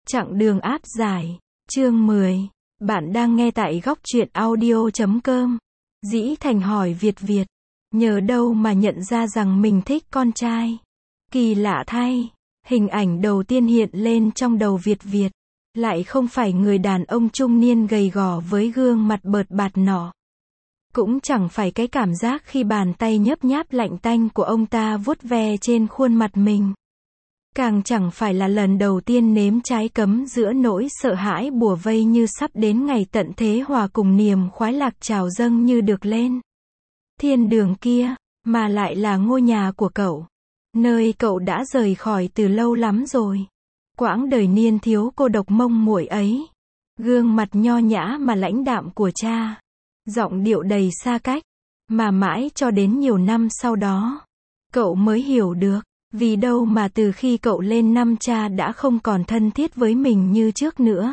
Chặng đường áp giải. Chương 10. Bạn đang nghe tại góc truyện audio.com. Dĩ Thành hỏi Việt Việt. Nhờ đâu mà nhận ra rằng mình thích con trai. Kỳ lạ thay. Hình ảnh đầu tiên hiện lên trong đầu Việt Việt. Lại không phải người đàn ông trung niên gầy gò với gương mặt bợt bạt nọ. Cũng chẳng phải cái cảm giác khi bàn tay nhấp nháp lạnh tanh của ông ta vuốt ve trên khuôn mặt mình. Càng chẳng phải là lần đầu tiên nếm trái cấm giữa nỗi sợ hãi bủa vây như sắp đến ngày tận thế hòa cùng niềm khoái lạc trào dâng như được lên. Thiên đường kia, mà lại là ngôi nhà của cậu. Nơi cậu đã rời khỏi từ lâu lắm rồi. Quãng đời niên thiếu cô độc mông muội ấy. Gương mặt nho nhã mà lãnh đạm của cha. Giọng điệu đầy xa cách. Mà mãi cho đến nhiều năm sau đó, cậu mới hiểu được. Vì đâu mà từ khi cậu lên năm cha đã không còn thân thiết với mình như trước nữa.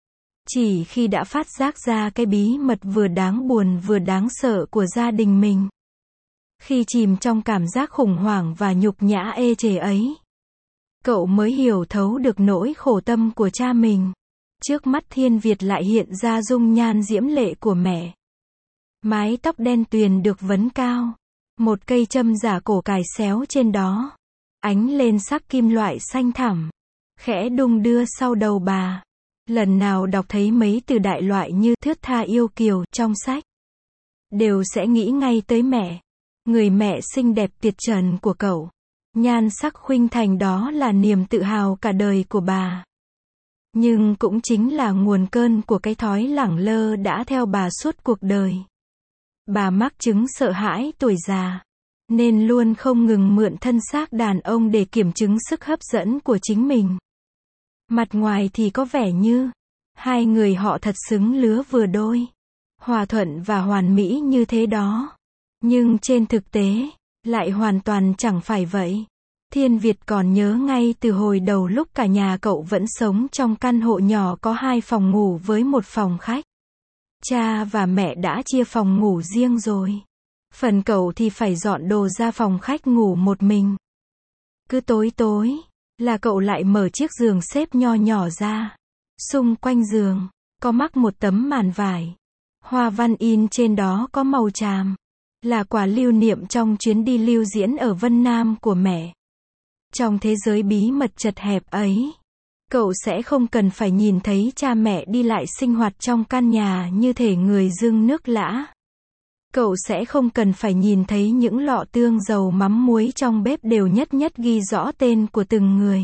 Chỉ khi đã phát giác ra cái bí mật vừa đáng buồn vừa đáng sợ của gia đình mình. Khi chìm trong cảm giác khủng hoảng và nhục nhã ê chề ấy, cậu mới hiểu thấu được nỗi khổ tâm của cha mình. Trước mắt Thiên Việt lại hiện ra dung nhan diễm lệ của mẹ. Mái tóc đen tuyền được vấn cao. Một cây châm giả cổ cài xéo trên đó. Ánh lên sắc kim loại xanh thẳm. Khẽ đung đưa sau đầu bà. Lần nào đọc thấy mấy từ đại loại như thướt tha yêu kiều trong sách, đều sẽ nghĩ ngay tới mẹ. Người mẹ xinh đẹp tuyệt trần của cậu. Nhan sắc khuynh thành đó là niềm tự hào cả đời của bà. Nhưng cũng chính là nguồn cơn của cái thói lẳng lơ đã theo bà suốt cuộc đời. Bà mắc chứng sợ hãi tuổi già, nên luôn không ngừng mượn thân xác đàn ông để kiểm chứng sức hấp dẫn của chính mình. Mặt ngoài thì có vẻ như hai người họ thật xứng lứa vừa đôi, hòa thuận và hoàn mỹ như thế đó. Nhưng trên thực tế, lại hoàn toàn chẳng phải vậy. Thiên Việt còn nhớ ngay từ hồi đầu lúc cả nhà cậu vẫn sống trong căn hộ nhỏ có 2 phòng ngủ với 1 phòng khách. Cha và mẹ đã chia phòng ngủ riêng rồi. Phần cậu thì phải dọn đồ ra phòng khách ngủ một mình. Cứ tối tối, là cậu lại mở chiếc giường xếp nho nhỏ ra. Xung quanh giường, có mắc một tấm màn vải. Hoa văn in trên đó có màu tràm. Là quà lưu niệm trong chuyến đi lưu diễn ở Vân Nam của mẹ. Trong thế giới bí mật chật hẹp ấy, cậu sẽ không cần phải nhìn thấy cha mẹ đi lại sinh hoạt trong căn nhà như thể người dưng nước lã. Cậu sẽ không cần phải nhìn thấy những lọ tương dầu mắm muối trong bếp đều nhất nhất ghi rõ tên của từng người.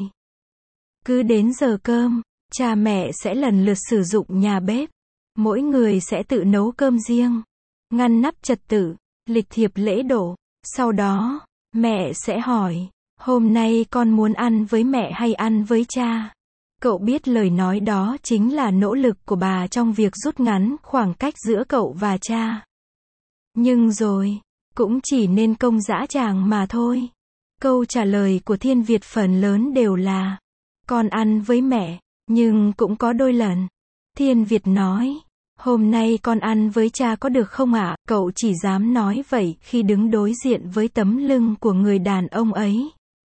Cứ đến giờ cơm, cha mẹ sẽ lần lượt sử dụng nhà bếp. Mỗi người sẽ tự nấu cơm riêng, ngăn nắp trật tự, lịch thiệp lễ độ. Sau đó, mẹ sẽ hỏi, hôm nay con muốn ăn với mẹ hay ăn với cha? Cậu biết lời nói đó chính là nỗ lực của bà trong việc rút ngắn khoảng cách giữa cậu và cha. Nhưng rồi, cũng chỉ nên công dã tràng mà thôi. Câu trả lời của Thiên Việt phần lớn đều là, con ăn với mẹ, nhưng cũng có đôi lần. Thiên Việt nói, hôm nay con ăn với cha có được không ạ? Cậu chỉ dám nói vậy khi đứng đối diện với tấm lưng của người đàn ông ấy.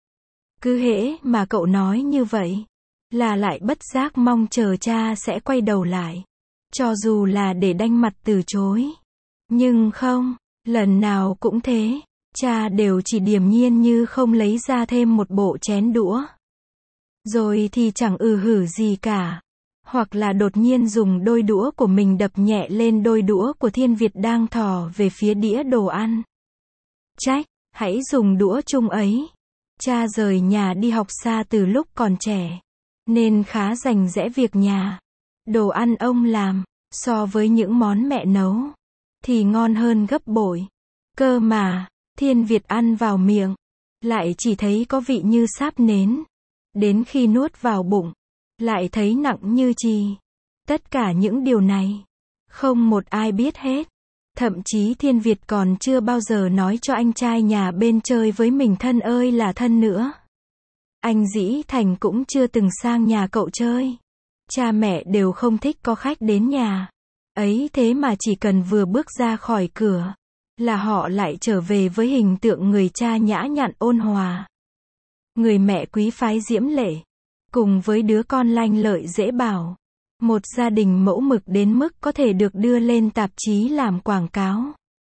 Cứ hễ mà cậu nói như vậy, là lại bất giác mong chờ cha sẽ quay đầu lại. Cho dù là để đanh mặt từ chối. Nhưng không, lần nào cũng thế, cha đều chỉ điềm nhiên như không lấy ra thêm một bộ chén đũa. Rồi thì chẳng hử gì cả. Hoặc là đột nhiên dùng đôi đũa của mình đập nhẹ lên đôi đũa của Thiên Việt đang thò về phía đĩa đồ ăn. Trách, hãy dùng đũa chung ấy. Cha rời nhà đi học xa từ lúc còn trẻ, nên khá rành rẽ việc nhà. Đồ ăn ông làm, so với những món mẹ nấu, thì ngon hơn gấp bội. Cơ mà, Thiên Việt ăn vào miệng, lại chỉ thấy có vị như sáp nến. Đến khi nuốt vào bụng, lại thấy nặng như chì. Tất cả những điều này, không một ai biết hết. Thậm chí Thiên Việt còn chưa bao giờ nói cho anh trai nhà bên chơi với mình thân ơi là thân nữa. Anh Dĩ Thành cũng chưa từng sang nhà cậu chơi. Cha mẹ đều không thích có khách đến nhà. Ấy thế mà chỉ cần vừa bước ra khỏi cửa, là họ lại trở về với hình tượng người cha nhã nhặn ôn hòa. Người mẹ quý phái diễm lệ. cùng với đứa con lanh lợi dễ bảo. Một gia đình mẫu mực đến mức có thể được đưa lên tạp chí làm quảng cáo.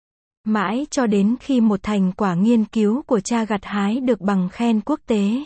Mãi cho đến khi một thành quả nghiên cứu của cha gặt hái được bằng khen quốc tế.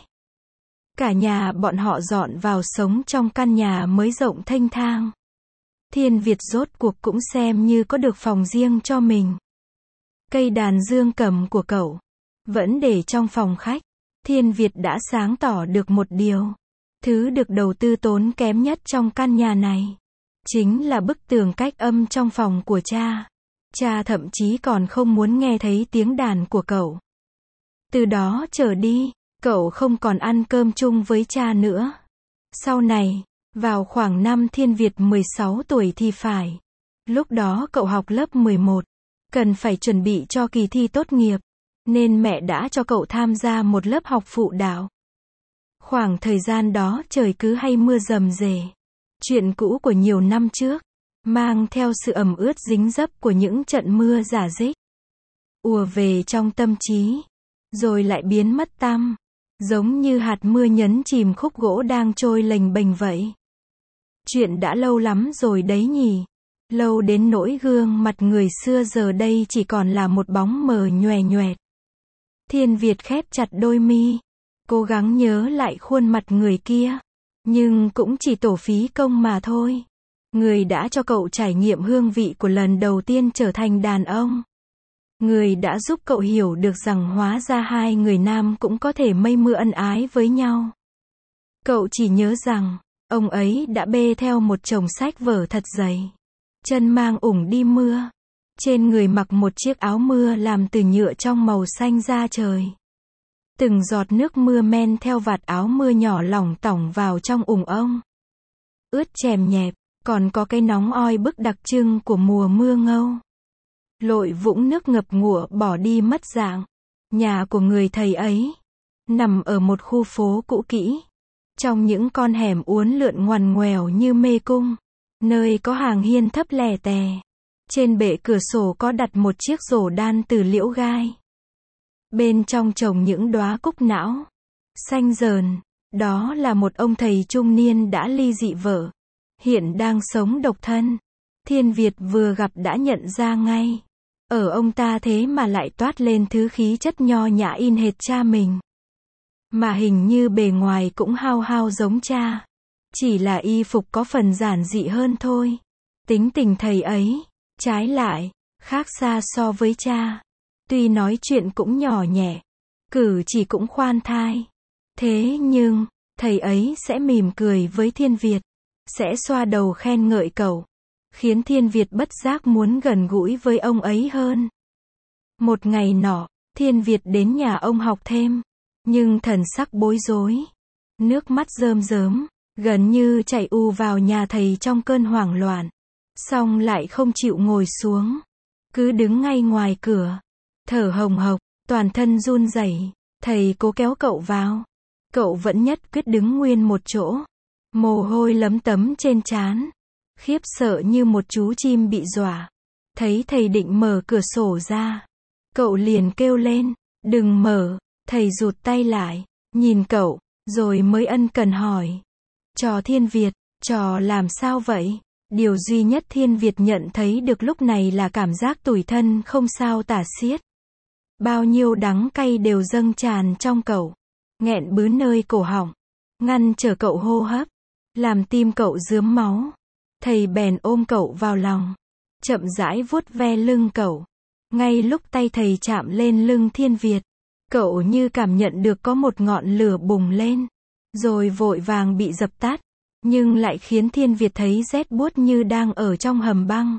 Cả nhà bọn họ dọn vào sống trong căn nhà mới rộng thênh thang. Thiên Việt rốt cuộc cũng xem như có được phòng riêng cho mình. Cây đàn dương cầm của cậu vẫn để trong phòng khách. Thiên Việt đã sáng tỏ được một điều. Thứ được đầu tư tốn kém nhất trong căn nhà này chính là bức tường cách âm trong phòng của cha. Cha thậm chí còn không muốn nghe thấy tiếng đàn của cậu. Từ đó trở đi, cậu không còn ăn cơm chung với cha nữa. Sau này, vào khoảng năm Thiên Việt 16 tuổi thì phải. Lúc đó cậu học lớp 11, cần phải chuẩn bị cho kỳ thi tốt nghiệp, nên mẹ đã cho cậu tham gia một lớp học phụ đạo. Khoảng thời gian đó trời cứ hay mưa rầm rề. Chuyện cũ của nhiều năm trước, mang theo sự ẩm ướt dính dấp của những trận mưa rả rích, ùa về trong tâm trí, rồi lại biến mất tăm, giống như hạt mưa nhấn chìm khúc gỗ đang trôi lềnh bềnh vậy. Chuyện đã lâu lắm rồi đấy nhỉ, lâu đến nỗi gương mặt người xưa giờ đây chỉ còn là một bóng mờ nhòe nhoẹt. Thiên Việt khép chặt đôi mi, cố gắng nhớ lại khuôn mặt người kia, nhưng cũng chỉ tổ phí công mà thôi. Người đã cho cậu trải nghiệm hương vị của lần đầu tiên trở thành đàn ông. Người đã giúp cậu hiểu được rằng hóa ra hai người nam cũng có thể mây mưa ân ái với nhau. Cậu chỉ nhớ rằng, ông ấy đã bê theo một chồng sách vở thật dày. Chân mang ủng đi mưa. Trên người mặc một chiếc áo mưa làm từ nhựa trong màu xanh da trời. Từng giọt nước mưa men theo vạt áo mưa nhỏ lỏng tỏng vào trong ủng ông. Ướt chèm nhẹp, còn có cái nóng oi bức đặc trưng của mùa mưa ngâu. Lội vũng nước ngập ngụa bỏ đi mất dạng. Nhà của người thầy ấy nằm ở một khu phố cũ kỹ, trong những con hẻm uốn lượn ngoằn ngoèo như mê cung, nơi có hàng hiên thấp lè tè. Trên bệ cửa sổ có đặt một chiếc rổ đan từ liễu gai. Bên trong trồng những đóa cúc não xanh rờn. Đó là một ông thầy trung niên đã ly dị vợ, hiện đang sống độc thân. Thiên Việt vừa gặp đã nhận ra ngay. Ở ông ta thế mà lại toát lên thứ khí chất nho nhã in hệt cha mình. Mà hình như bề ngoài cũng hao hao giống cha. Chỉ là y phục có phần giản dị hơn thôi. Tính tình thầy ấy, trái lại, khác xa so với cha. Tuy nói chuyện cũng nhỏ nhẹ, cử chỉ cũng khoan thai. Thế nhưng, thầy ấy sẽ mỉm cười với Thiên Việt, sẽ xoa đầu khen ngợi cậu, khiến Thiên Việt bất giác muốn gần gũi với ông ấy hơn. Một ngày nọ, Thiên Việt đến nhà ông học thêm, nhưng thần sắc bối rối, nước mắt rơm rớm, gần như chạy ù vào nhà thầy trong cơn hoảng loạn. Xong lại không chịu ngồi xuống, cứ đứng ngay ngoài cửa, thở hồng hộc, toàn thân run rẩy. Thầy cố kéo cậu vào, cậu vẫn nhất quyết đứng nguyên một chỗ, mồ hôi lấm tấm trên trán, khiếp sợ như một chú chim bị dọa. Thấy thầy định mở cửa sổ ra, cậu liền kêu lên, đừng mở. Thầy rụt tay lại, nhìn cậu, rồi mới ân cần hỏi, trò Thiên Việt, trò làm sao vậy? Điều duy nhất Thiên Việt nhận thấy được lúc này là cảm giác tủi thân không sao tả xiết. Bao nhiêu đắng cay đều dâng tràn trong cậu, nghẹn bứ nơi cổ họng, ngăn trở cậu hô hấp, làm tim cậu rướm máu. Thầy bèn ôm cậu vào lòng, chậm rãi vuốt ve lưng cậu. Ngay lúc tay thầy chạm lên lưng Thiên Việt, cậu như cảm nhận được có một ngọn lửa bùng lên, rồi vội vàng bị dập tắt, nhưng lại khiến Thiên Việt thấy rét buốt như đang ở trong hầm băng.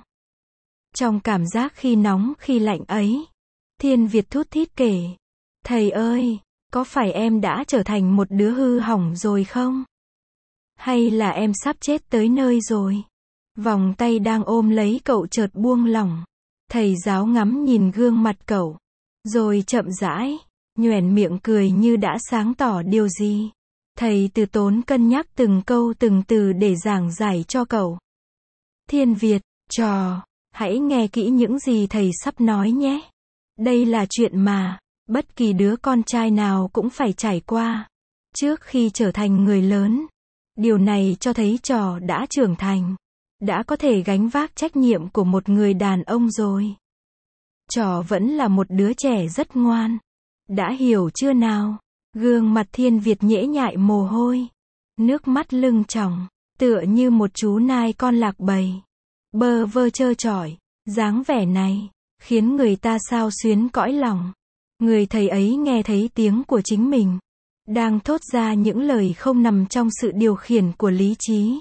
Trong cảm giác khi nóng khi lạnh ấy, Thiên Việt thút thít kể, thầy ơi, có phải em đã trở thành một đứa hư hỏng rồi không? Hay là em sắp chết tới nơi rồi? Vòng tay đang ôm lấy cậu chợt buông lỏng. Thầy giáo ngắm nhìn gương mặt cậu, rồi chậm rãi, nhoẻn miệng cười như đã sáng tỏ điều gì. Thầy từ tốn cân nhắc từng câu từng từ để giảng giải cho cậu. Thiên Việt, trò, hãy nghe kỹ những gì thầy sắp nói nhé. Đây là chuyện mà bất kỳ đứa con trai nào cũng phải trải qua trước khi trở thành người lớn. Điều này cho thấy trò đã trưởng thành, đã có thể gánh vác trách nhiệm của một người đàn ông rồi. Trò vẫn là một đứa trẻ rất ngoan. Đã hiểu chưa nào? Gương mặt Thiên Việt nhễ nhại mồ hôi, nước mắt lưng tròng, tựa như một chú nai con lạc bầy, bơ vơ trơ trọi. Dáng vẻ này khiến người ta xao xuyến cõi lòng. Người thầy ấy nghe thấy tiếng của chính mình đang thốt ra những lời không nằm trong sự điều khiển của lý trí.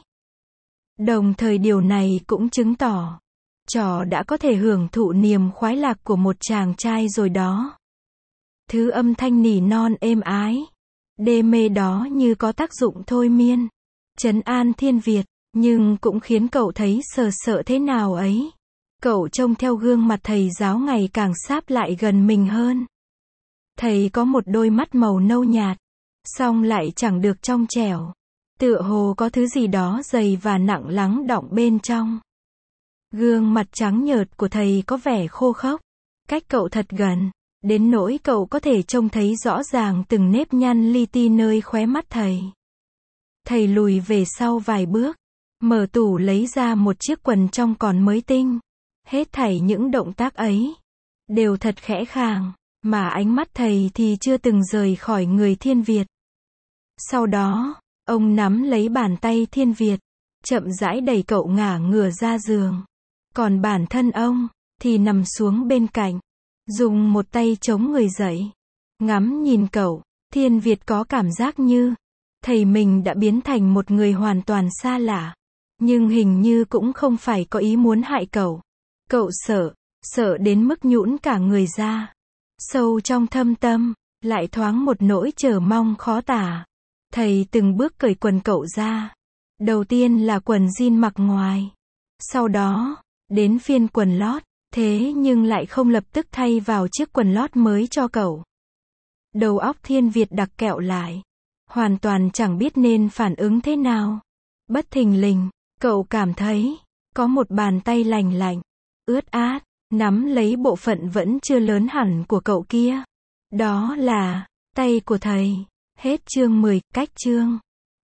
Đồng thời điều này cũng chứng tỏ trò đã có thể hưởng thụ niềm khoái lạc của một chàng trai rồi đó. Thứ âm thanh nỉ non êm ái, đê mê đó như có tác dụng thôi miên, trấn an Thiên Việt, nhưng cũng khiến cậu thấy sợ sợ thế nào ấy. Cậu trông theo gương mặt thầy giáo ngày càng sáp lại gần mình hơn. Thầy có một đôi mắt màu nâu nhạt, song lại chẳng được trong trẻo, tựa hồ có thứ gì đó dày và nặng lắng đọng bên trong. Gương mặt trắng nhợt của thầy có vẻ khô khốc, cách cậu thật gần, đến nỗi cậu có thể trông thấy rõ ràng từng nếp nhăn li ti nơi khóe mắt thầy. Thầy lùi về sau vài bước, mở tủ lấy ra một chiếc quần trong còn mới tinh. Hết thảy những động tác ấy đều thật khẽ khàng, mà ánh mắt thầy thì chưa từng rời khỏi người Thiên Việt. Sau đó, ông nắm lấy bàn tay Thiên Việt, chậm rãi đẩy cậu ngả ngửa ra giường. Còn bản thân ông thì nằm xuống bên cạnh, dùng một tay chống người dậy, ngắm nhìn cậu. Thiên Việt có cảm giác như thầy mình đã biến thành một người hoàn toàn xa lạ, nhưng hình như cũng không phải có ý muốn hại cậu. Cậu sợ đến mức nhũn cả người ra. Sâu trong thâm tâm, lại thoáng một nỗi chờ mong khó tả. Thầy từng bước cởi quần cậu ra. Đầu tiên là quần jean mặc ngoài. Sau đó, đến phiên quần lót, thế nhưng lại không lập tức thay vào chiếc quần lót mới cho cậu. Đầu óc Thiên Việt đặc kẹo lại. Hoàn toàn chẳng biết nên phản ứng thế nào. Bất thình lình, cậu cảm thấy có một bàn tay lành lạnh, ướt át, nắm lấy bộ phận vẫn chưa lớn hẳn của cậu kia. Đó là tay của thầy. Hết chương 10, cách chương